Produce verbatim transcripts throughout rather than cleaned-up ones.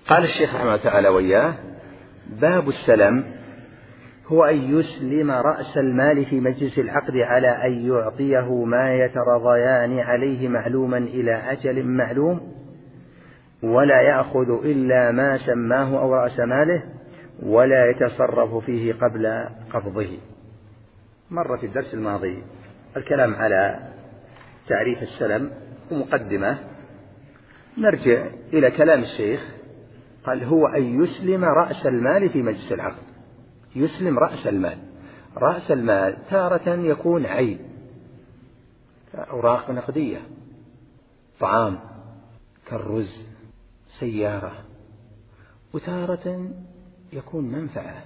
قال الشيخ رحمه الله تعالى وإياه: باب السلم هو أن يسلم رأس المال في مجلس العقد على أن يعطيه ما يترضيان عليه معلوما إلى أجل معلوم، ولا يأخذ إلا ما سماه أو رأس ماله، ولا يتصرف فيه قبل قبضه. مر في الدرس الماضي الكلام على تعريف السلم ومقدمة. نرجع إلى كلام الشيخ. قال: هو أن يسلم رأس المال في مجلس العقد. يسلم رأس المال. رأس المال تارة يكون عين، أوراق نقدية، طعام كالرز، سيارة، وتارة يكون منفعة.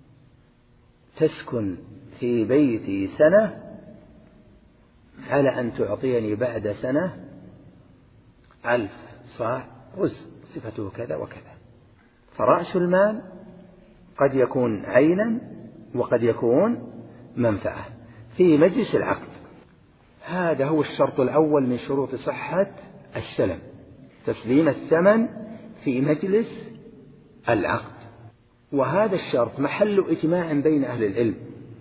تسكن في بيتي سنة على أن تعطيني بعد سنة ألف صاع رز صفته كذا وكذا. فرأس المال قد يكون عينا وقد يكون منفعة في مجلس العقد. هذا هو الشرط الأول من شروط صحة السلم، تسليم الثمن في مجلس العقد. وهذا الشرط محل إجماع بين أهل العلم،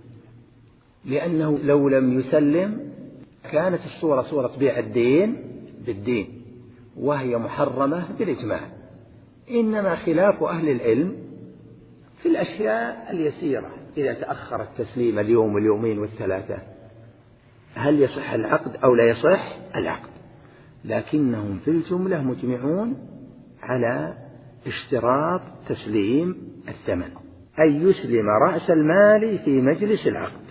لأنه لو لم يسلم كانت الصورة صورة بيع الدين بالدين، وهي محرمة بالإجماع. إنما خلاف أهل العلم في الأشياء اليسيرة، إذا تأخر التسليم اليوم واليومين والثلاثة هل يصح العقد أو لا يصح العقد. لكنهم في الجملة مجمعون على اشتراط تسليم الثمن، أن يسلم رأس المال في مجلس العقد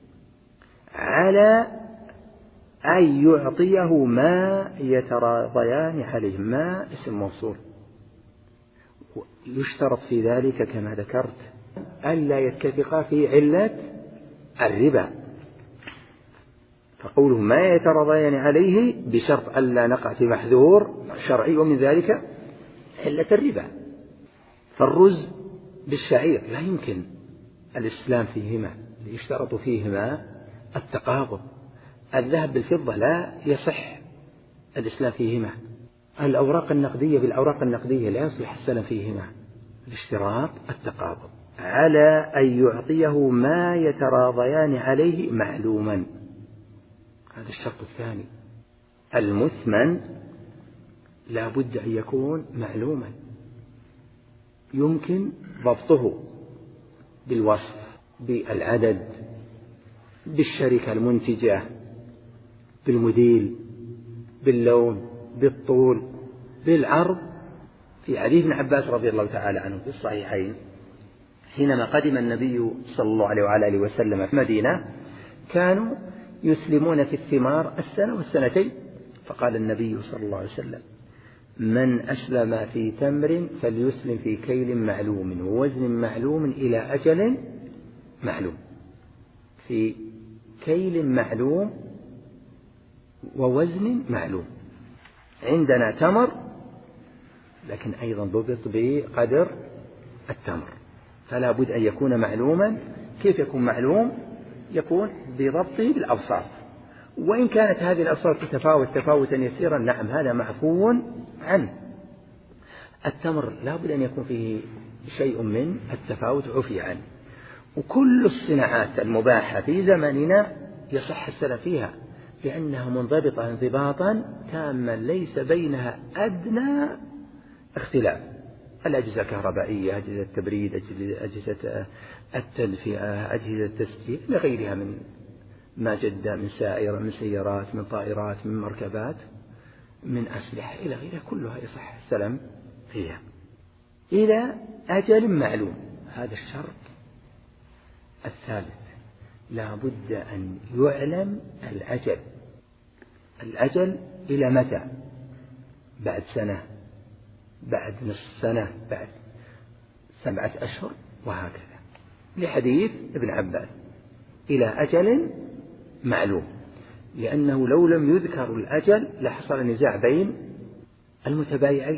على أن يعطيه ما يتراضيان عليه. ما اسم موصول، يشترط في ذلك كما ذكرت ألا يتفقا في علة الربا. فقوله ما يتراضيان عليه بشرط ألا نقع في محذور شرعي، ومن ذلك علة الربا. فالرز بالشعير لا يمكن الإسلام فيهما، يشترط فيهما التقابض. الذهب بالفضة لا يصح الإسلام فيهما. الأوراق النقدية بالأوراق النقدية لا يصلح السلم فيهما، الاشتراط التقابض. على أن يعطيه ما يتراضيان عليه معلوما، هذا الشرط الثاني. المثمن لا بد أن يكون معلوما، يمكن ضبطه بالوصف، بالعدد، بالشركة المنتجة، بالمديل، باللون، بالطول، بالعرض. في حديث ابن عباس رضي الله تعالى عنه في الصحيحين حينما قدم النبي صلى الله عليه وعلى آله وسلم في المدينة كانوا يسلمون في الثمار السنة والسنتين. فقال النبي صلى الله عليه وسلم: من أسلم في تمر فليسلم في كيل معلوم ووزن معلوم إلى أجل معلوم. في كيل معلوم ووزن معلوم. عندنا تمر لكن أيضا ضبط بقدر التمر، فلا بد أن يكون معلوما. كيف يكون معلوم؟ يكون بضبطه بالأوصاف، وإن كانت هذه الأوصاف تتفاوت تفاوتا يسيرا نعم هذا معفو عنه. التمر لا بد أن يكون فيه شيء من التفاوت عفي عنه. وكل الصناعات المباحة في زماننا يصح السلم فيها، لأنها منضبطة انضباطا تاما ليس بينها أدنى اختلاف. الأجهزة الكهربائية، أجهزة التبريد، أجهزة التدفئة، أجهزة التسجيل، لغيرها من ما جد من سائرة، من سيارات، من طائرات، من مركبات، من أسلحة إلى غيرها، كلها يصح السلم فيها إلى أجل معلوم. هذا الشرط الثالث. لا بد أن يعلم الأجل. الأجل إلى متى؟ بعد سنة، بعد نصف سنة، بعد سبعة أشهر، وهكذا. لحديث ابن عباس إلى أجل معلوم، لأنه لو لم يذكر الأجل لحصل نزاع بين المتبايعين.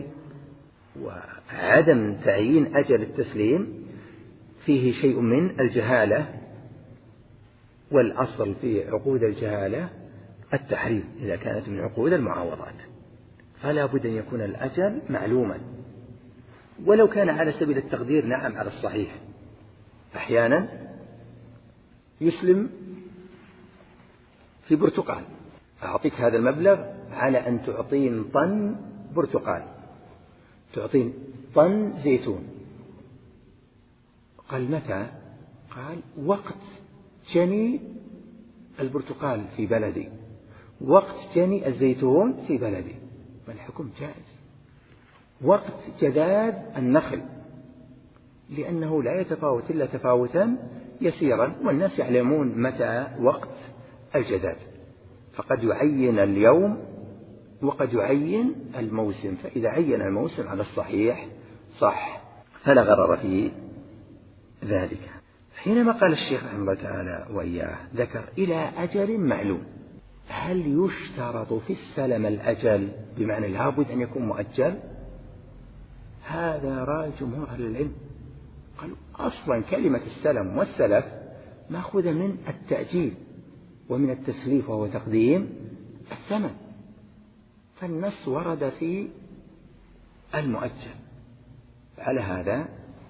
وعدم تعيين أجل التسليم فيه شيء من الجهالة، والأصل في عقود الجهالة التحريم إذا كانت من عقود المعاوضات. فلا بد أن يكون الأجل معلوما. ولو كان على سبيل التقدير نعم على الصحيح. أحيانا يسلم في برتقال، أعطيك هذا المبلغ على أن تعطين طن برتقال، تعطين طن زيتون. قال متى؟ قال وقت جني البرتقال في بلدي، وقت جني الزيتون في بلدي. والحكم جائز. وقت جداد النخل، لأنه لا يتفاوت إلا تفاوتا يسيرا، والناس يعلمون متى وقت الجداد، فقد يعين اليوم وقد يعين الموسم، فإذا عين الموسم على الصحيح صح، فلا غرر في ذلك. حينما قال الشيخ رحمه الله تعالى وإياه ذكر إلى أجل معلوم، هل يشترط في السلم الأجل بمعنى لابد أن يكون مؤجل؟ هذا رأي جمهور أهل العلم، قالوا أصلا كلمة السلم والسلف مأخوذة من التأجيل ومن التسليف وهو تقديم الثمن، فالنص ورد في المؤجل. على هذا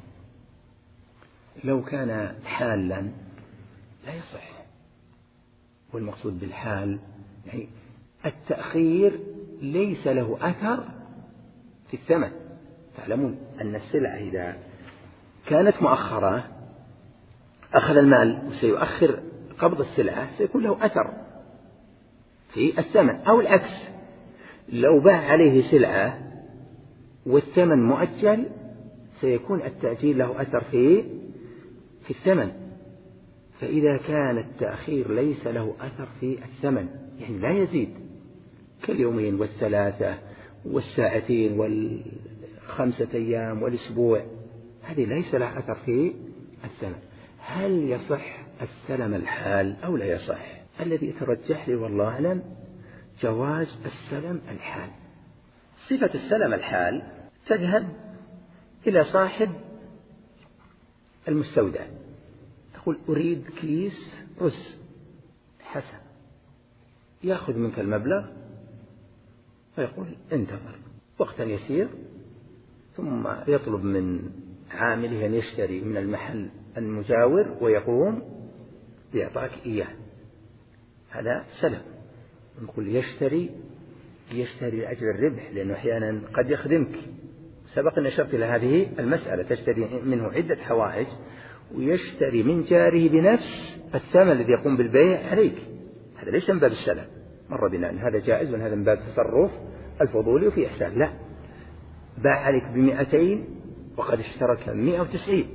لو كان حالا لا يصح، والمقصود بالحال يعني التأخير ليس له أثر في الثمن. تعلمون أن السلعة إذا كانت مؤخرة أخذ المال وسيؤخر قبض السلعة سيكون له أثر في الثمن، أو العكس، لو باع عليه سلعة والثمن مؤجل سيكون التأجيل له أثر في في الثمن. فإذا كان التأخير ليس له أثر في الثمن يعني لا يزيد كاليومين والثلاثة والساعتين والخمسة أيام والأسبوع، هذه ليس لها أثر في الثمن، هل يصح السلم الحال أو لا يصح؟ الذي يترجح لي والله أعلم جواز السلم الحال. صفة السلم الحال تذهب إلى صاحب المستودع تقول أريد كيس رز حسن، يأخذ منك المبلغ ويقول انتظر وقتا يسير، ثم يطلب من عامله أن يشتري من المحل المجاور ويقوم بإعطاك إياه. هذا سلم. نقول يشتري يشتري لأجل الربح، لأنه أحيانا قد يخدمك. سبق أن أشرت إلى هذه المسألة، تشتري منه عدة حوائج ويشتري من جاره بنفس الثمن الذي يقوم بالبيع عليك. هذا ليس من باب السلم، مر بنا أن هذا جائز وأن هذا من باب تصرف الفضولي وفي إحسان. لا، باع عليك بمئتين وقد اشترك مئة وتسعين،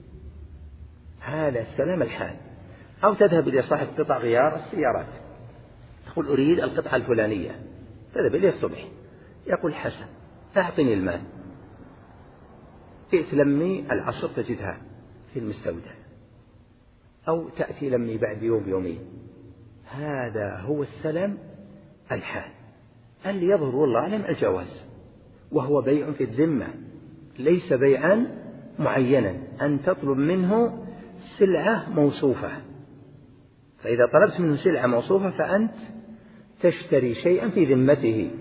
هذا السلام الحال. أو تذهب إلى صاحب قطع غيار السيارات تقول أريد القطعة الفلانية، تذهب إليه الصبح يقول حسن أعطني المال، ائت لمي العصر تجدها في المستودع، أو تأتي لمي بعد يوم يومين. هذا هو السلم الحال اللي يظهر والله أعلم الجواز، وهو بيع في الذمة ليس بيعا معينا، أن تطلب منه سلعة موصوفة، فإذا طلبت منه سلعة موصوفة فأنت تشتري شيئا في ذمته.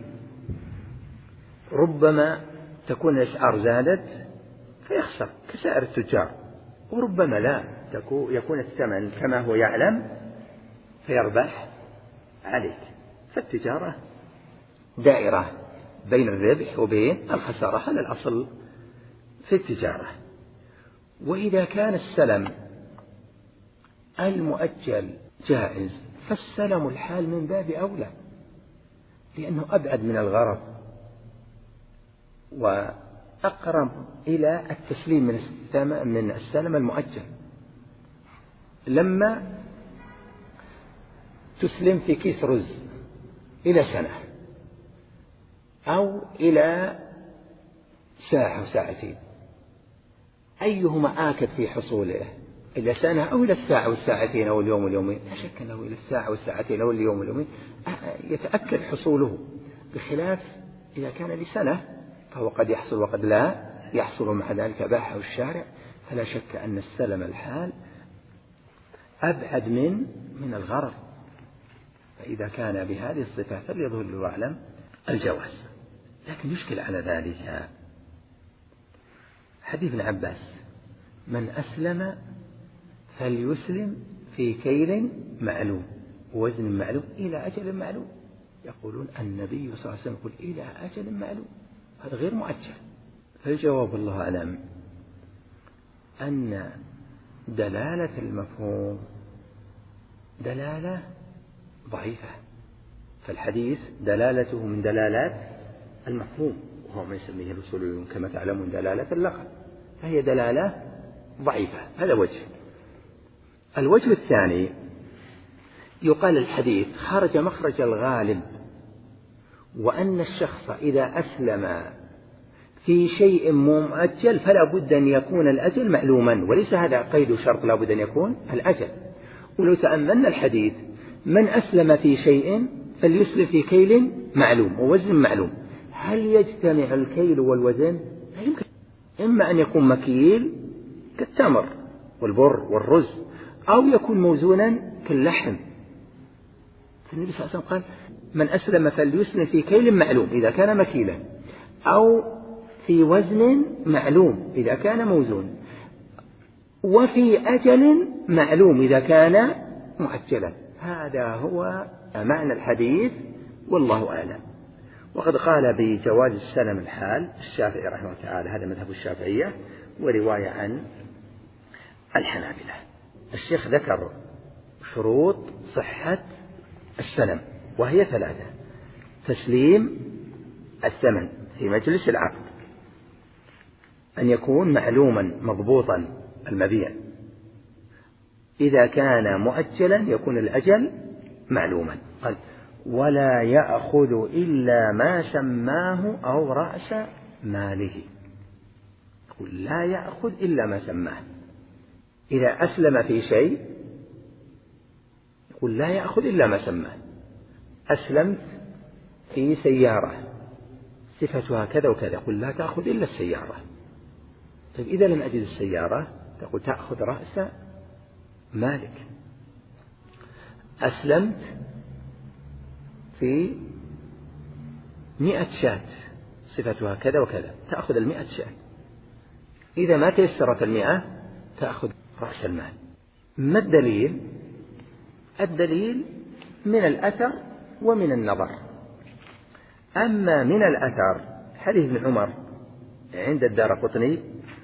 ربما تكون الأسعار زادت فيخسر كسائر التجار، وربما لا يكون الثمن كما هو يعلم فيربح عليك. فالتجارة دائرة بين الربح وبين الخسارة، هذا الأصل في التجارة. وإذا كان السلم المؤجل جائز فالسلم الحال من باب أولى، لأنه أبعد من الغرض وأقرب إلى التسليم من من السلم المؤجل. لما تسلم في كيس رز إلى سنة أو إلى ساعة وساعتين، أيهما آكد في حصوله؟ إلى سنة أو إلى الساعة والساعتين أو اليوم واليومين؟ لا شك أنه إلى الساعة والساعتين أو اليوم واليومين يتأكد حصوله، بخلاف إذا كان لسنة فهو قد يحصل وقد لا يحصل، مع ذلك باحه الشارع. فلا شك أن السلم الحال أبعد من من الغرض، فإذا كان بهذه الصفة فليظهر له أعلم الجواز. لكن يشكل على ذلك حديث ابن عباس: من أسلم فليسلم في كيل معلوم ووزن معلوم إلى أجل معلوم. يقولون النبي صلى الله عليه وسلم يقول إلى أجل معلوم، هذا غير مؤجل. فالجواب الله أعلم أن دلالة المفهوم دلالة ضعيفة، فالحديث دلالته من دلالات المفهوم، وهو ما يسميه الأصوليون كما تعلمون دلالة اللقب، فهي دلالة ضعيفة. هذا وجه. الوجه الثاني: يقال الحديث خرج مخرج الغالب، وأن الشخص إذا أسلم في شيء مؤجل فلا بد أن يكون الأجل معلوما، وليس هذا قيد شرط، لا بد أن يكون الأجل. ولو تأملنا الحديث: من أسلم في شيء فليسلم في كيل معلوم ووزن معلوم، هل يجتمع الكيل والوزن؟ لا يمكن. إما أن يكون مكيل كالتمر والبر والرز، أو يكون موزونا كاللحم. فالنبي صلى الله عليه وسلم قال: من أسلم فليسلم في كيل معلوم إذا كان مكيلا، أو في وزن معلوم إذا كان موزون، وفي أجل معلوم إذا كان مؤجلا. هذا هو معنى الحديث والله أعلم. وقد قال بجواز السلم الحال الشافعي رحمه الله تعالى، هذا مذهب الشافعية ورواية عن الحنابلة. الشيخ ذكر شروط صحة السلم وهي ثلاثة: تسليم الثمن في مجلس العقد، أن يكون معلوما مضبوطا المبيع، إذا كان مؤجلا يكون الأجل معلوما. قال: ولا يأخذ إلا ما سماه أو رأس ماله. يقول لا يأخذ إلا ما سماه. إذا أسلم في شيء يقول لا يأخذ إلا ما سماه. أسلمت في سيارة صفتها كذا وكذا، يقول لا تأخذ إلا السيارة. طيب إذا لم أجد السيارة تقول تأخذ رأس مالك. أسلمت في مئة شاة صفتها كذا وكذا، تأخذ المئة شاة. إذا ما تيسرت المئة تأخذ رأس المال. ما الدليل؟ الدليل من الأثر ومن النظر. أما من الأثر حديث ابن عمر عند الدارقطني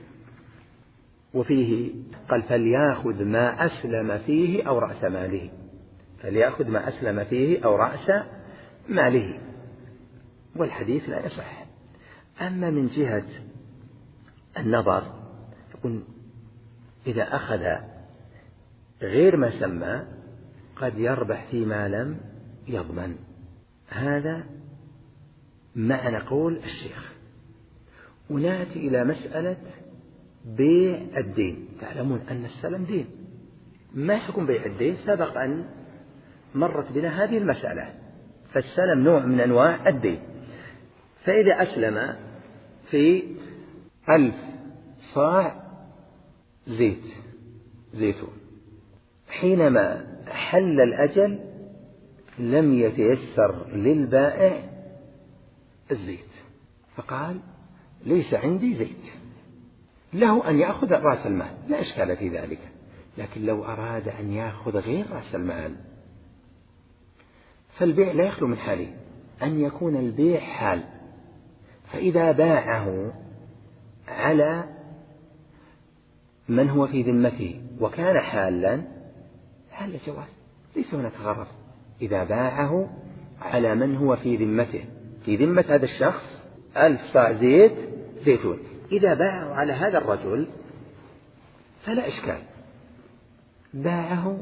وفيه قال: فليأخذ ما أسلم فيه أو رأس ماله، فليأخذ ما أسلم فيه أو رأس ماله، والحديث لا يصح. أما من جهة النظر يقول إذا أخذ غير ما سمى قد يربح فيما لم يضمن. هذا معنى قول الشيخ. ونأتي إلى مسألة بيع الدين. تعلمون أن السلم دين. ما حكم بيع الدين؟ سبق أن مرت بنا هذه المسألة. فالسلم نوع من أنواع الدين. فإذا أسلم في ألف صاع زيت زيتون، حينما حل الأجل لم يتيسر للبائع الزيت، فقال ليس عندي زيت، له أن يأخذ رأس المال، لا إشكال في ذلك. لكن لو أراد أن يأخذ غير رأس المال فالبيع لا يخلو من حالين: أن يكون البيع حال، فإذا باعه على من هو في ذمته وكان حالا حال جواز، ليس هناك غرض. إذا باعه على من هو في ذمته، في ذمة هذا الشخص ألف صاع زيت زيتون، إذا باعه على هذا الرجل فلا إشكال. باعه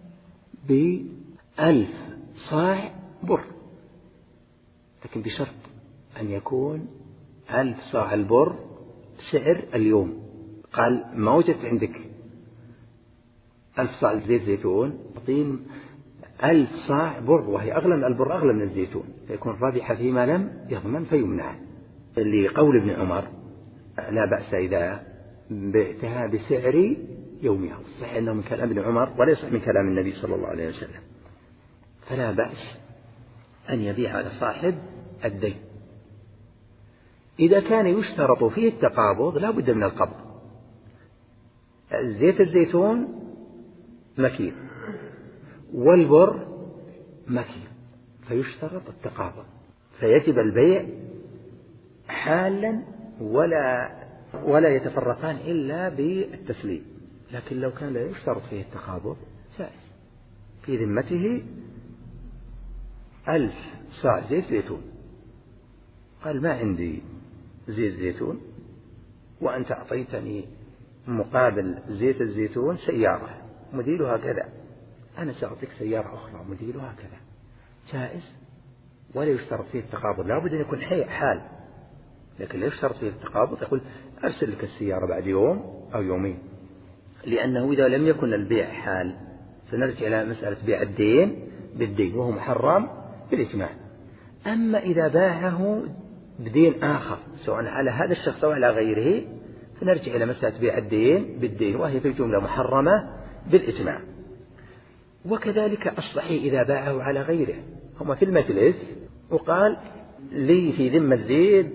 بألف صاع بر، لكن بشرط أن يكون ألف صاع البر سعر اليوم. قال ما وجدت عندك ألف صاع زيت زيتون، أعطيني ألف صاع بر، وهي أغلى من البر، أغلى من الزيتون، فيكون ربح فيما لم يضمن فيمنع. لقول ابن عمر لا بأس إذا بعتها بسعر يومها، صحيح أنه من كلام ابن عمر ولا يصح من كلام النبي صلى الله عليه وسلم. فلا بأس أن يبيع على صاحب الدين. إذا كان يشترط فيه التقابض لا بد من القبض. زيت الزيتون مكيل والبر مكيل، فيشترط التقابض، فيجب البيع حالا ولا ولا يتفرقان إلا بالتسليم. لكن لو كان لا يشترط فيه التقابض جائز. في ذمته ألف صاع زيت زيتون، قال ما عندي زيت زيتون وأنت أعطيتني مقابل زيت الزيتون سيارة موديلها كذا، أنا سأعطيك سيارة أخرى موديلها كذا، جائز ولا يشترط فيه التقابض، لا بد أن يكون حال. لكن لا يشترط فيه التقابض، يقول أرسل لك السيارة بعد يوم أو يومين، لأنه إذا لم يكن البيع حال سنرجع إلى مسألة بيع الدين بالدين وهو محرم بالإجماع. أما إذا باعه بدين آخر سواء على هذا الشخص أو على غيره فنرجع إلى مسألة بيع الدين بالدين وهي في الجملة محرمة بالإجماع. وكذلك الصحيح إذا باعه على غيره، هما في المجلس وقال لي في ذمة زيد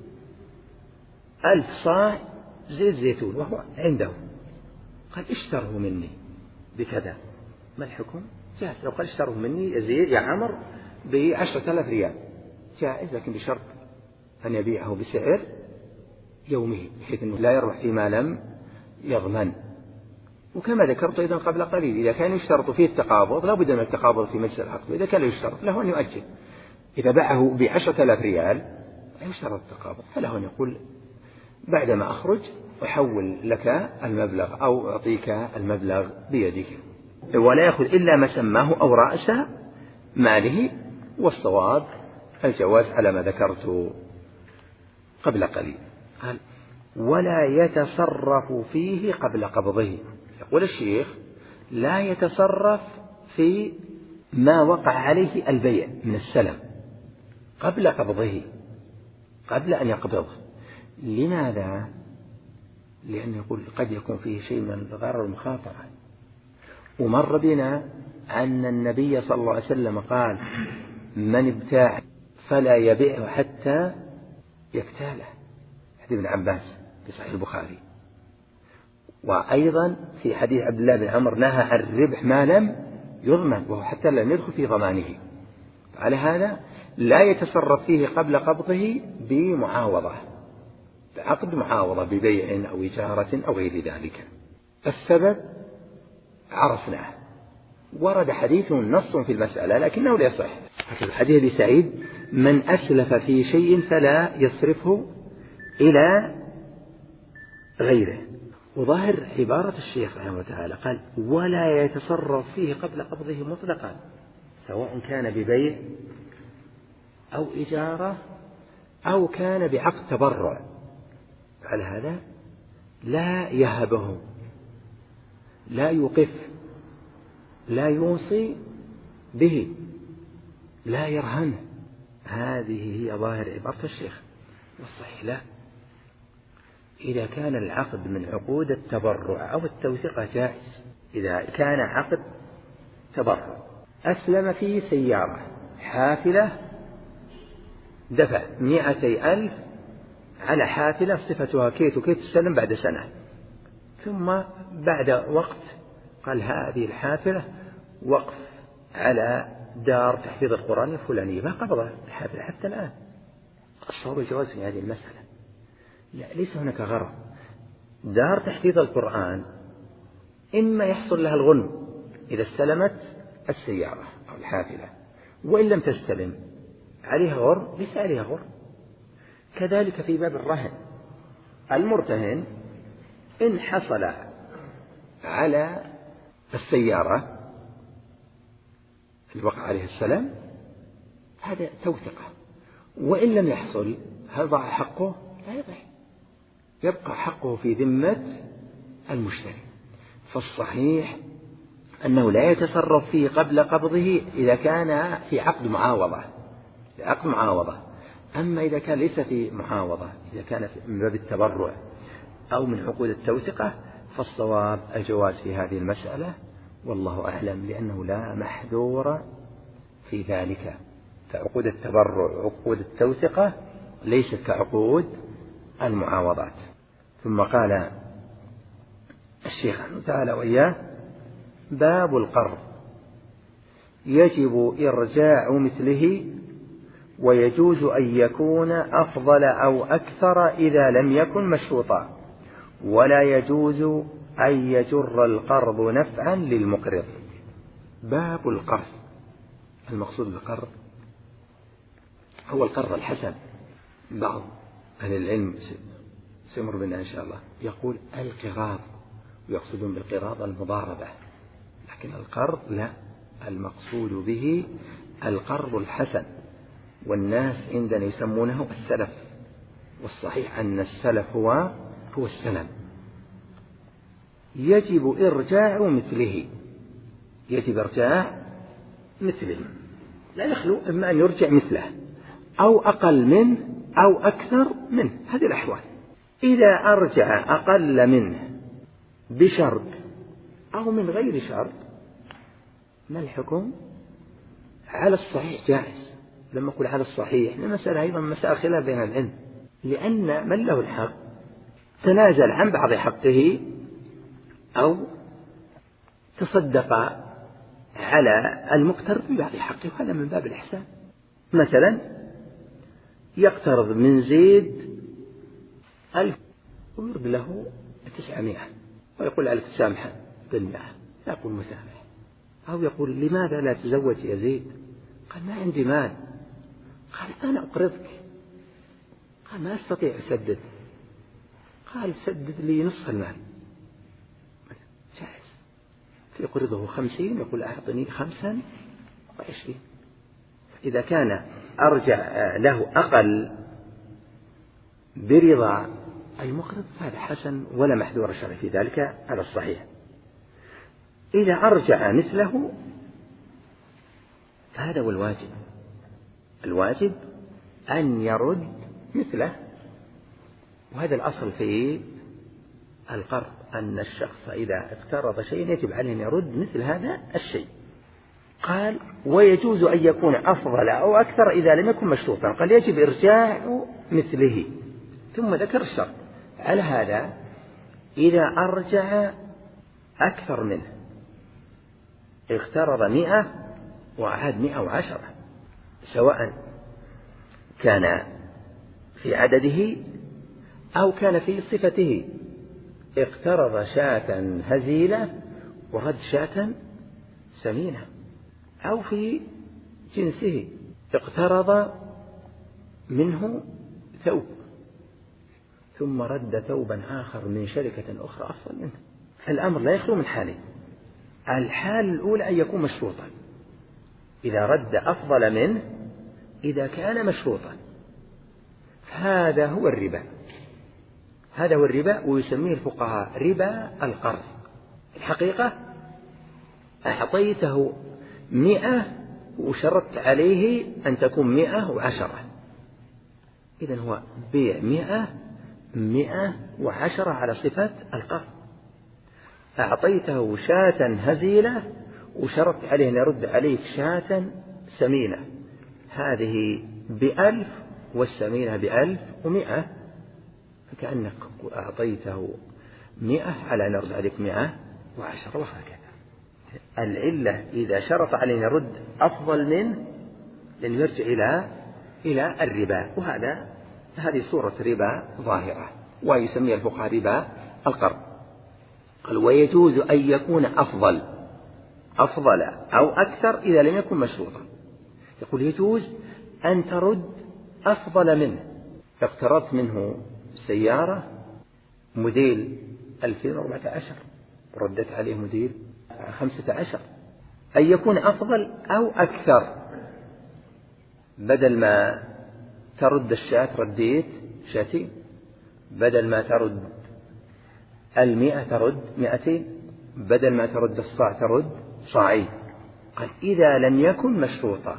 ألف صاع زيت زيتون وهو عنده، قال اشتره مني بكذا، ما الحكم؟ جائز. لو قال اشتره مني يزيد يا عمر بعشرة آلاف ريال جائز، لكن بشرط أن يبيعه بسعر يومي بحيث أنه لا يربح فيما لم يضمن. وكما ذكرت أيضا قبل قليل إذا كان يشترط فيه التقابض لا بد من التقابض في مجلس العقد، إذا كان يشترط له أن يؤجل. إذا باعه بعشرة آلاف ريال لا يشترط التقابض، فله أن يقول بعدما أخرج أحول لك المبلغ أو أعطيك المبلغ بيدك، ولا يأخذ إلا ما سماه أو رأس ماله. والصواب الجواز على ما ذكرت قبل قليل. قال ولا يتصرف فيه قبل قبضه. يقول الشيخ لا يتصرف في ما وقع عليه البيع من السلم قبل قبضه، قبل أن يقبضه. لماذا؟ لأنه يقول قد يكون فيه شيء من الغرر والمخاطرة. ومر بنا أن النبي صلى الله عليه وسلم قال من ابتاع فلا يبيعه حتى يكتاله، حديث ابن عباس في صحيح البخاري. وأيضا في حديث عبد الله بن عمر نهى عن الربح ما لم يضمن، وهو حتى لم يدخل في ضمانه. على هذا لا يتصرف فيه قبل قبضه بمعاوضة، عقد معاوضة ببيع أو إجارة أو غير ذلك. السبب عرفناه، ورد حديث نص في المسألة لكنه لا يصح. حديث أبي سعيد من أسلف في شيء فلا يصرفه إلى غيره. وظاهر عبارة الشيخ رحمه الله تعالى قال ولا يتصرف فيه قبل قبضه مطلقا، سواء كان ببيع أو إجارة أو كان بعقد تبرع. على هذا لا يهبه، لا يوقف، لا يوصي به، لا يرهنه. هذه هي ظاهر عبارة الشيخ. والصحيح لا، إذا كان العقد من عقود التبرع أو التوثيقة جائز. إذا كان عقد تبرع أسلم فيه سيارة حافلة، دفع مئتي ألف على حافلة صفتها كيت وكيت تسلم بعد سنة، ثم بعد وقت قال هذه الحافلة وقف على دار تحفيظ القرآن الفلانية، ما قبض الحافلة حتى الآن. الصواب الجواز في هذه المسألة، لا ليس هناك غرض. دار تحفيظ القرآن إما يحصل لها الغنم إذا استلمت السيارة أو الحافلة، وإن لم تستلم عليها غرم، ليس عليها غرم. كذلك في باب الرهن، المرتهن إن حصل على السيارة اللي وقع عليها السلام هذا توثقة، وإن لم يحصل هل ضاع حقه؟ لا يضيع، يبقى حقه في ذمة المشتري. فالصحيح أنه لا يتصرف فيه قبل قبضه إذا كان في عقد معاوضة، في عقد معاوضة. أما إذا كان ليس في معاوضة، إذا كان من باب التبرع أو من عقود التوثقة، فالصواب الجواز في هذه المسألة والله أعلم، لأنه لا محذور في ذلك. فعقود التبرع وعقود التوثقة ليست كعقود المعاوضات. ثم قال الشيخ رحمه تعالى وإياه: باب القرض يجب إرجاع مثله، ويجوز أن يكون أفضل أو أكثر إذا لم يكن مشروطا، ولا يجوز أن يجر القرض نفعا للمقرض. باب القرض، المقصود بالقرض هو القرض الحسن. بعض أهل العلم سيمر بنا إن شاء الله يقول القراض، ويقصدون بالقراض المضاربة، لكن القرض لا، المقصود به القرض الحسن، والناس عندنا يسمونه السلف، والصحيح أن السلف هو هو السلم. يجب إرجاع مثله، يجب إرجاع مثله، لا يخلو إما أن يرجع مثله أو أقل منه أو أكثر منه، هذه الأحوال. إذا أرجع أقل منه بشرط أو من غير شرط، ما الحكم؟ على الصحيح جائز. لما أقول على الصحيح المسألة أيضا مسألة خلاف بين العلم، لأن من له الحق تنازل عن بعض حقه أو تصدق على المقترض ببعض حقه، وهذا من باب الإحسان. مثلا يقترض من زيد ألف ويرد له تسعمائة، ويقول عليك تسامحه بالمئة، لا يقول مسامح. أو يقول لماذا لا تزوج يا زيد؟ قال ما عندي مال. قال أنا أقرضك. قال ما أستطيع أسدد. قال سدد لي نصف المال. جائز. فيقرضه خمسين، يقول أعطني خمسا وعشرين. إذا كان أرجع له أقل برضا المقرض فهذا حسن، ولا محذور شرعي في ذلك على الصحيح. إذا أرجع مثله فهذا هو الواجب. الواجب أن يرد مثله، وهذا الأصل في القرض، أن الشخص إذا اقترض شيئا يجب عليه أن يرد مثل هذا الشيء. قال ويجوز أن يكون أفضل أو أكثر إذا لم يكن مشروطا. قال يجب إرجاع مثله، ثم ذكر الشرط. على هذا إذا أرجع أكثر منه، اقترض مئة وعاد مئة وعشرة، سواء كان في عدده أو كان في صفته، اقترض شاة هزيلة ورد شاة سمينة، أو في جنسه اقترض منه ثوب ثم رد ثوبا آخر من شركة أخرى أفضل منه. الأمر لا يخلو من حالين: الحال الأولى أن يكون مشروطا، إذا رد أفضل منه إذا كان مشروطا، هذا هو الربا، هذا هو الربا، ويسميه الفقهاء ربا القرض. الحقيقة أعطيته مئة وشرطت عليه أن تكون مئة وعشرة، إذن هو بيع مئة مئة وعشرة على صفة القرض. أعطيته شاة هزيلة وشرطت عليه أن يرد عليك شاة سمينة، هذه بألف والسمينة بألف ومئة، فكأنك أعطيته مئة على أن يرد عليك مئة وعشرة، وهكذا. العلة إذا شرط عليه أن يرد أفضل منه لأن يرجع إلى إلى الربا، وهذا هذه صورة ربا ظاهرة، ويسميها الفقهاء ربا القرض. قال ويجوز أن يكون أفضل أفضل أو أكثر إذا لم يكن مشروطا. يقول يجوز أن ترد أفضل منه، اقترضت منه سيارة موديل ألفين وأربعة عشر وردت عليه موديل خمسة عشر، أن يكون أفضل أو أكثر، بدل ما ترد الشاة رديت شاتين، بدل ما ترد المئة ترد مئتين، بدل ما ترد الصاع ترد صاعين. قال إذا لم يكن مشروطا،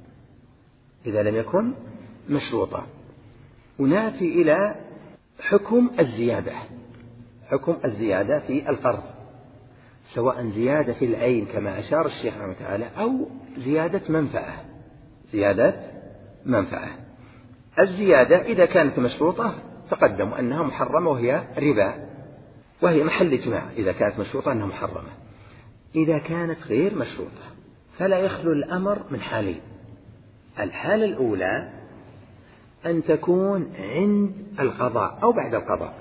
إذا لم يكن مشروطا. ونأتي إلى حكم الزيادة، حكم الزيادة في القرض، سواء زيادة في العين كما أشار الشيخ رحمه تعالى، أو زيادة منفعة، زيادة منفعة. الزيادة إذا كانت مشروطة تقدم أنها محرمة وهي ربا، وهي محل إجماع إذا كانت مشروطة أنها محرمة. إذا كانت غير مشروطة فلا يخلو الأمر من حالين. الحالة الأولى أن تكون عند القضاء أو بعد القضاء.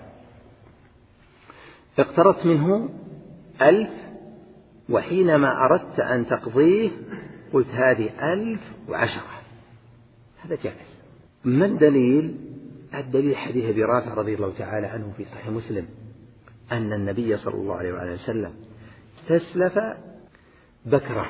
اقترضت منه ألف وحينما أردت أن تقضيه قلت هذه ألف وعشرة، هذا جائز. ما الدليل؟ الدليل حديث أبي رافع رضي الله تعالى عنه في صحيح مسلم أن النبي صلى الله عليه وسلم استسلف بكرة،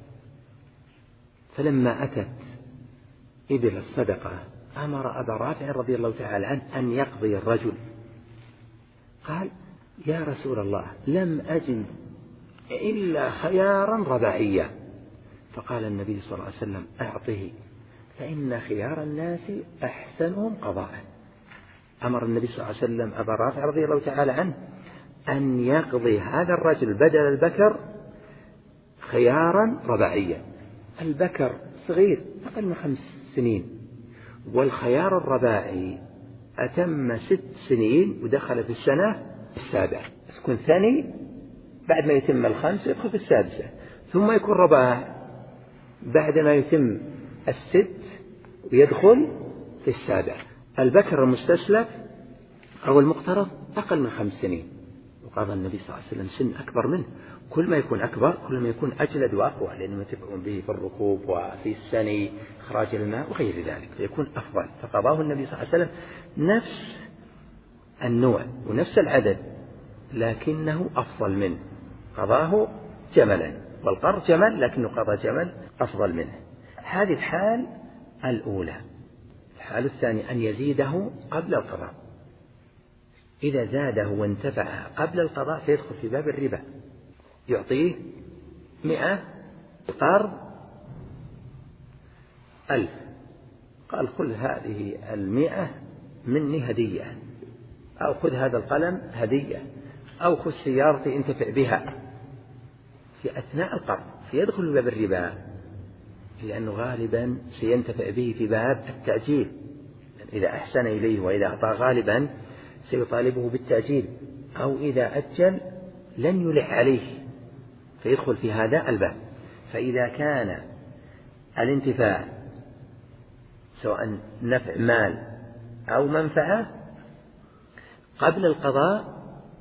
فلما أتت إبل الصدقة أمر أبا رافع رضي الله تعالى عنه أن يقضي الرجل. قال يا رسول الله لم أجد إلا خيارا رباعيا. فقال النبي صلى الله عليه وسلم أعطه فإن خيار الناس أحسنهم قضاء. أمر النبي صلى الله عليه وسلم أبا رافع رضي الله تعالى عنه أن يقضي هذا الرجل بدل البكر خيارا رباعيا. البكر صغير أقل من خمس سنين، والخيار الرباعي أتم ست سنين ودخل في السنة السابعة، يكون ثاني بعد ما يتم الخمس يدخل في السادسة، ثم يكون رباع بعد ما يتم الست ويدخل في السابعة. البكر المستسلف أو المقترض أقل من خمس سنين، وقال النبي صلى الله عليه وسلم سن أكبر منه، كل ما يكون أكبر كل ما يكون أجلد وأقوى، لأنه يتبعون به في الركوب وفي السني إخراج الماء وغير ذلك، فيكون أفضل. فقضاه النبي صلى الله عليه وسلم نفس النوع ونفس العدد لكنه أفضل منه، قضاه جملا، والقرض جمل لكنه قضى جمل أفضل منه. هذه الحال الأولى. الحال الثانية أن يزيده قبل القضاء. إذا زاده وانتفع قبل القضاء فيدخل في باب الربا. يعطيه مئة قرض ألف، قال خذ هذه المئة مني هدية، أو خذ هذا القلم هدية، أو خذ سيارتي انتفع بها في أثناء القرض، فيدخل في باب الربا، لأنه غالبا سينتفع به في باب التأجيل. إذا أحسن إليه وإذا أعطى غالبا سيطالبه بالتأجيل، أو إذا أجل لن يلح عليه فيدخل في هذا الباب. فإذا كان الانتفاع سواء نفع مال أو منفعة قبل القضاء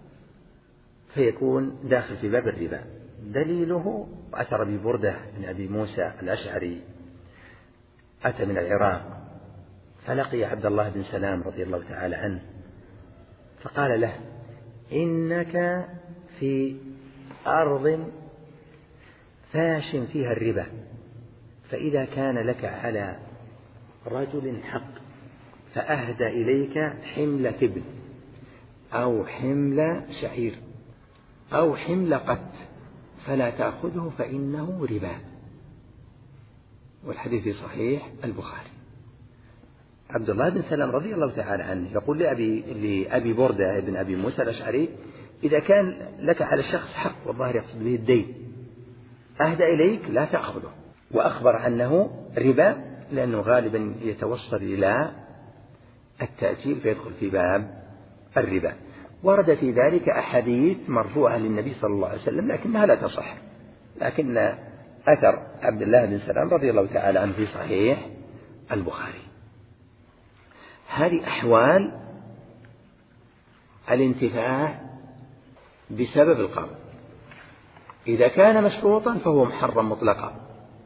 فيكون داخل في باب الربا. دليله أثر أبي بردة بن أبي موسى الأشعري أتى من العراق فلقي عبد الله بن سلام رضي الله تعالى عنه فقال له إنك في أرض فاش فيها الربا، فإذا كان لك على رجل حق فأهدى إليك حمل تبن أو حمل شعير أو حمل قت فلا تأخذه فإنه ربا. والحديث في صحيح البخاري. عبد الله بن سلام رضي الله تعالى عنه يقول لأبي, لأبي بردة بن أبي موسى الأشعري إذا كان لك على الشخص حق والظاهر يقصد به الدين أهدى إليك لا تأخذه، وأخبر أنه ربا لأنه غالبا يتوصل إلى التأجيل فيدخل في باب الربا. ورد في ذلك أحاديث مرفوعة للنبي صلى الله عليه وسلم لكنها لا تصح، لكن أثر عبد الله بن سلام رضي الله تعالى عنه في صحيح البخاري. هذه أحوال الانتفاع بسبب القرض. إذا كان مشروطا فهو محرم مطلقا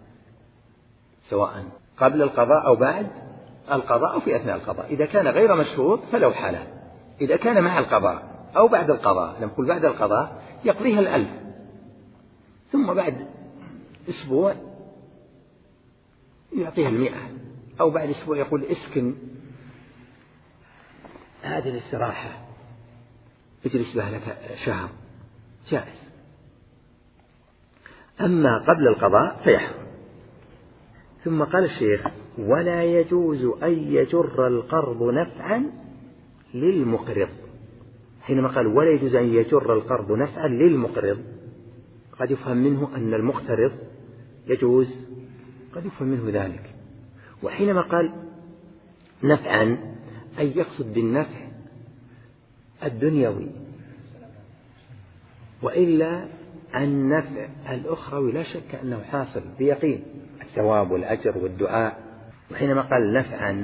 سواء قبل القضاء أو بعد القضاء أو في أثناء القضاء. إذا كان غير مشروط فله حالان، إذا كان مع القضاء أو بعد القضاء. نقول بعد القضاء يقضيها الألف ثم بعد أسبوع يعطيها المئة، أو بعد أسبوع يقول اسكن هذه الاستراحة اجلس بها لك شهر، جائز. أما قبل القضاء فيحرم. ثم قال الشيخ ولا يجوز أن يجر القرض نفعا للمقرض. حينما قال ولا يجوز أن يجر القرض نفعا للمقرض قد يفهم منه أن المقترض يجوز، قد يفهم منه ذلك. وحينما قال نفعا أي يقصد بالنفع الدنيوي، وإلا النفع الأخروي لا شك أنه حاصل بيقين، الثواب والأجر والدعاء. وحينما قال نفعا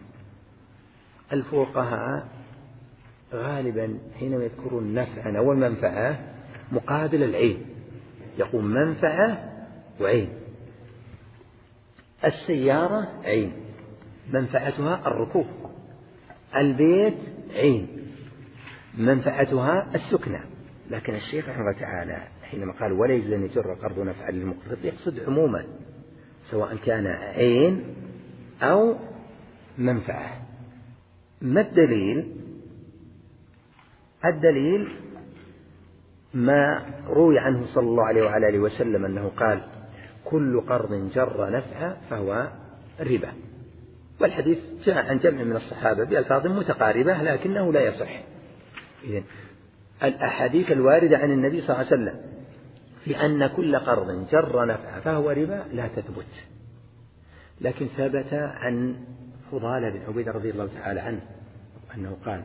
الفقهاء غالبا حينما يذكرون نفعا أو المنفعة مقابل العين، يقول منفعة وعين. السيارة عين منفعتها الركوب، البيت عين منفعتها السكنة. لكن الشيخ رحمه الله تعالى حينما قال ولا يجوز أن يجر قرض نفعا للمقرض يقصد عموما سواء كان عين أو منفعة. ما الدليل؟ الدليل ما روي عنه صلى الله عليه وعلى آله وسلم أنه قال كل قرض جر نفعا فهو ربا، والحديث جاء عن جمع من الصحابة بألفاظ متقاربة لكنه لا يصح. إذن الأحاديث الواردة عن النبي صلى الله عليه وسلم في أن كل قرض جر نفعا فهو ربا لا تثبت، لكن ثبت عن فضالة بن عبيد رضي الله تعالى عنه أنه قال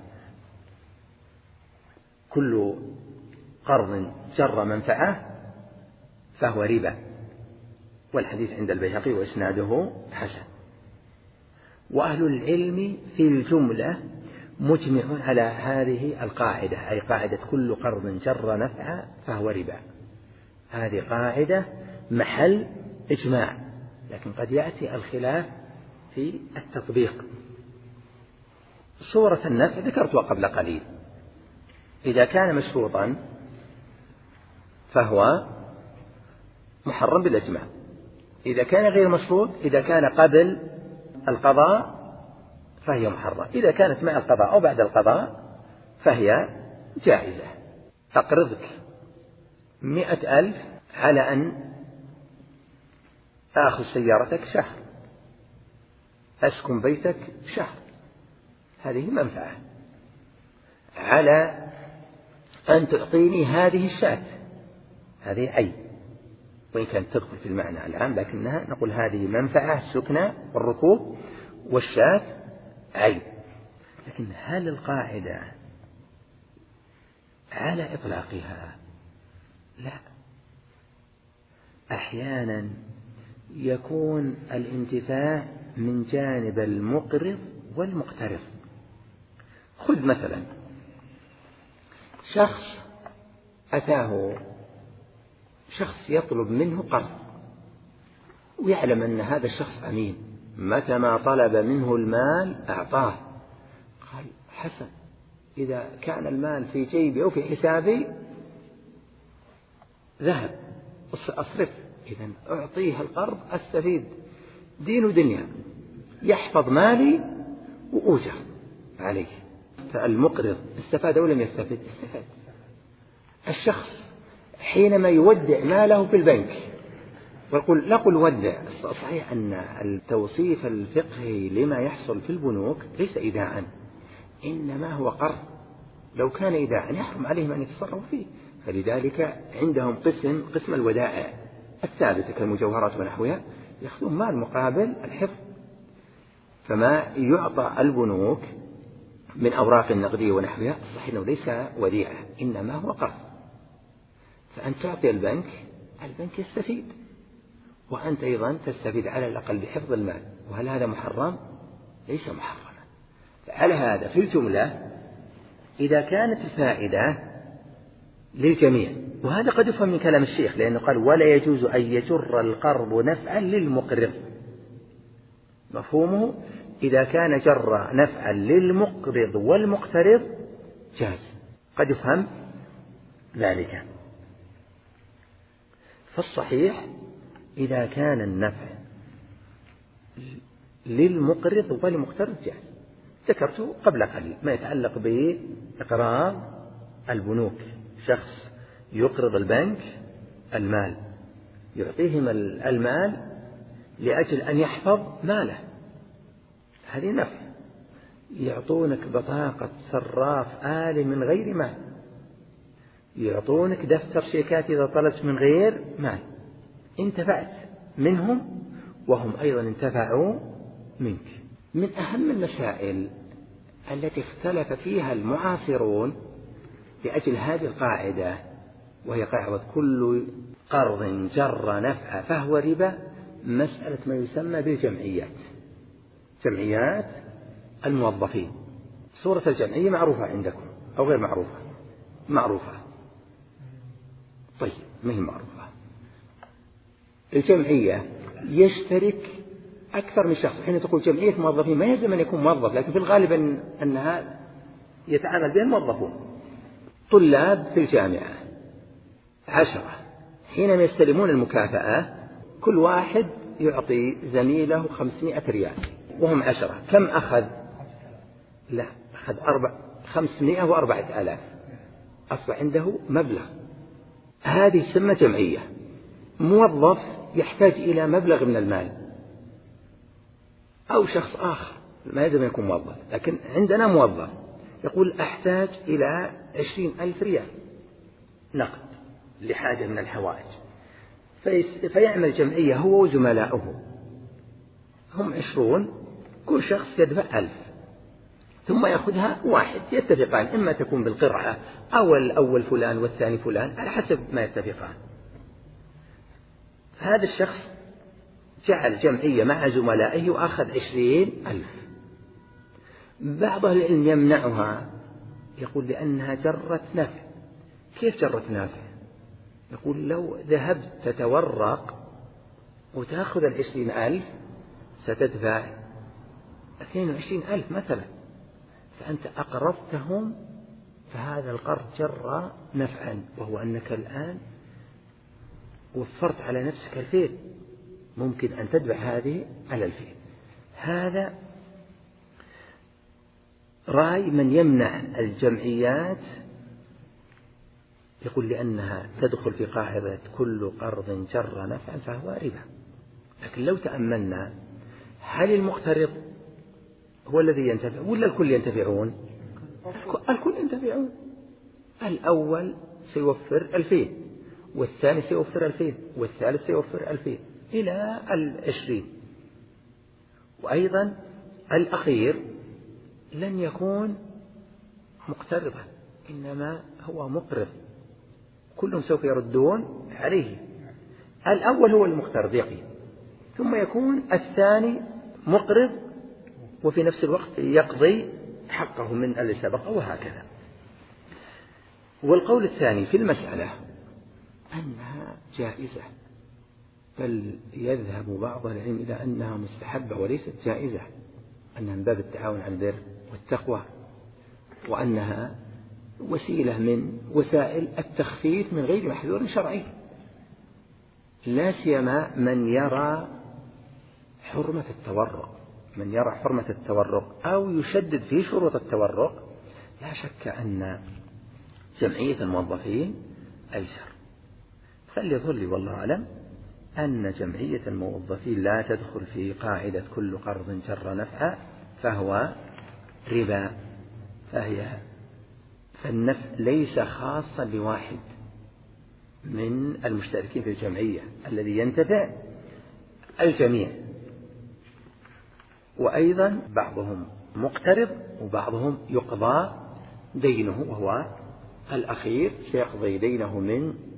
كل قرض جر منفعة فهو ربا، والحديث عند البيهقي وإسناده حسن. وأهل العلم في الجملة مجمعون على هذه القاعدة، أي قاعدة كل قرض جر نفعا فهو ربا. هذه قاعدة محل إجماع، لكن قد يأتي الخلاف في التطبيق. صورة النفع ذكرتها قبل قليل، إذا كان مشروطا فهو محرم بالإجماع، إذا كان غير مشروط إذا كان قبل القضاء فهي محرم، إذا كانت مع القضاء أو بعد القضاء فهي جائزة. أقرضك مئة ألف على أن آخذ سيارتك شهر، أسكن بيتك شهر، هذه منفعة. على أن تعطيني هذه الشاة، هذه عين، وإن كانت تدخل في المعنى العام لكنها نقول هذه منفعة السكنى والركوب، والشاة عين. لكن هل القاعدة على إطلاقها؟ لا، أحيانا يكون الانتفاع من جانب المقرض والمقترض. خذ مثلا شخص أتاه شخص يطلب منه قرض ويعلم أن هذا الشخص أمين، متى ما طلب منه المال أعطاه، قال حسن إذا كان المال في جيبي أو في حسابي ذهب أصرف، إذن أعطيه القرض أستفيد دين ودنيا، يحفظ مالي وأوجر عليه. فالمقرض استفاد أو لم يستفد؟ استفاد. الشخص حينما يودع ماله في البنك ويقول نقول ودع، صحيح أن التوصيف الفقهي لما يحصل في البنوك ليس إيداعا، إنما هو قرض، لو كان إيداعا يحرم عليهم أن يتصرفوا فيه، فلذلك عندهم قسم قسم الودائع الثابتة كالمجوهرات ونحوها، يأخذون مال مقابل الحفظ. فما يعطى البنوك من أوراق النقدية ونحوها صحيح أنه ليس وديعة إنما هو قرض، فأنت تعطي البنك، البنك يستفيد وأنت أيضا تستفيد على الأقل بحفظ المال. وهل هذا محرم؟ ليس محرما. فعلى هذا في الجملة إذا كانت الفائدة للجميع، وهذا قد يفهم من كلام الشيخ لأنه قال ولا يجوز أن يجر القرض نفعا للمقرض، مفهومه إذا كان جر نفعا للمقرض والمقترض جاز، قد يفهم ذلك. فالصحيح إذا كان النفع للمقرض والمقترض جاز. ذكرت قبل قليل ما يتعلق بإقراض البنوك، شخص يقرض البنك المال، يعطيهم المال لأجل أن يحفظ ماله، هذه نفع. يعطونك بطاقة صراف آلي من غير مال، يعطونك دفتر شيكات إذا طلبت من غير مال، انتفعت منهم وهم أيضا انتفعوا منك. من أهم المسائل التي اختلف فيها المعاصرون لأجل هذه القاعدة، وهي قاعدة كل قرض جر نفع فهو ربا، مسألة ما يسمى بالجمعيات، جمعيات الموظفين. صورة الجمعية معروفة عندكم أو غير معروفة؟ معروفة. طيب، ما هي معروفة؟ الجمعية يشترك أكثر من شخص. حين تقول جمعية موظفين ما يلزم أن يكون موظف، لكن في الغالب أن أنها يتعامل بها الموظفون. طلاب في الجامعة عشرة، حينما يستلمون المكافأة كل واحد يعطي زميله خمسمائة ريال، وهم عشرة. كم أخذ؟ لا، أخذ أربع خمسمائة وأربعة آلاف، أصبح عنده مبلغ. هذه تسمى جمعية. موظف يحتاج إلى مبلغ من المال، أو شخص آخر ما يلزم يكون موظف، لكن عندنا موظف يقول أحتاج إلى عشرين ألف ريال نقد لحاجة من الحوائج، فيعمل جمعية هو وزملاؤه، هم عشرون، كل شخص يدفع ألف، ثم يأخذها واحد، يتفقان، إما تكون بالقرعة أو الأول فلان والثاني فلان على حسب ما يتفقان. هذا الشخص جعل جمعية مع زملائه وأخذ عشرين ألف. بعض العلم يمنعها، يقول لأنها جرت نفع. كيف جرت نفع؟ يقول لو ذهبت تتورق وتأخذ العشرين ألف ستدفع اثنين وعشرين ألف مثلا، فأنت أقرضتهم، فهذا القرض جر نفعا، وهو أنك الآن وفرت على نفسك الفين، ممكن أن تدفع هذه على الفين. هذا رأي من يمنع الجمعيات، يقول لأنها تدخل في قاعدة كل قرض جر نفعا فهو ربا. لكن لو تأملنا، هل المقترض هو الذي ينتفع ولا الكل ينتفعون؟ الكل ينتفعون. الأول سيوفر ألفين، والثاني سيوفر ألفين، والثالث سيوفر ألفين إلى العشرين، وأيضا الأخير لن يكون مقترضا، إنما هو مقرض، كلهم سوف يردون عليه. الأول هو المقترض يقي، ثم يكون الثاني مقرض وفي نفس الوقت يقضي حقه من اللي سبقه، وهكذا. والقول الثاني في المسألة أنها جائزة، بل يذهب بعض العلم إلى أنها مستحبة وليست جائزة، أنها من باب التعاون على البر والتقوى، وأنها وسيلة من وسائل التخفيف من غير محذور شرعي، لا سيما من يرى حرمة التورق. من يرى حرمة التورق أو يشدد في شروط التورق، لا شك أن جمعية الموظفين أيسر. فليظهر لي والله أعلم أن جمعية الموظفين لا تدخل في قاعدة كل قرض جر نفعا فهو ربا، فهي فالنفع ليس خاصا بواحد من المشتركين في الجمعية، الذي ينتفع الجميع. وأيضا بعضهم مقترض وبعضهم يقضى دينه، وهو الأخير سيقضي دينه من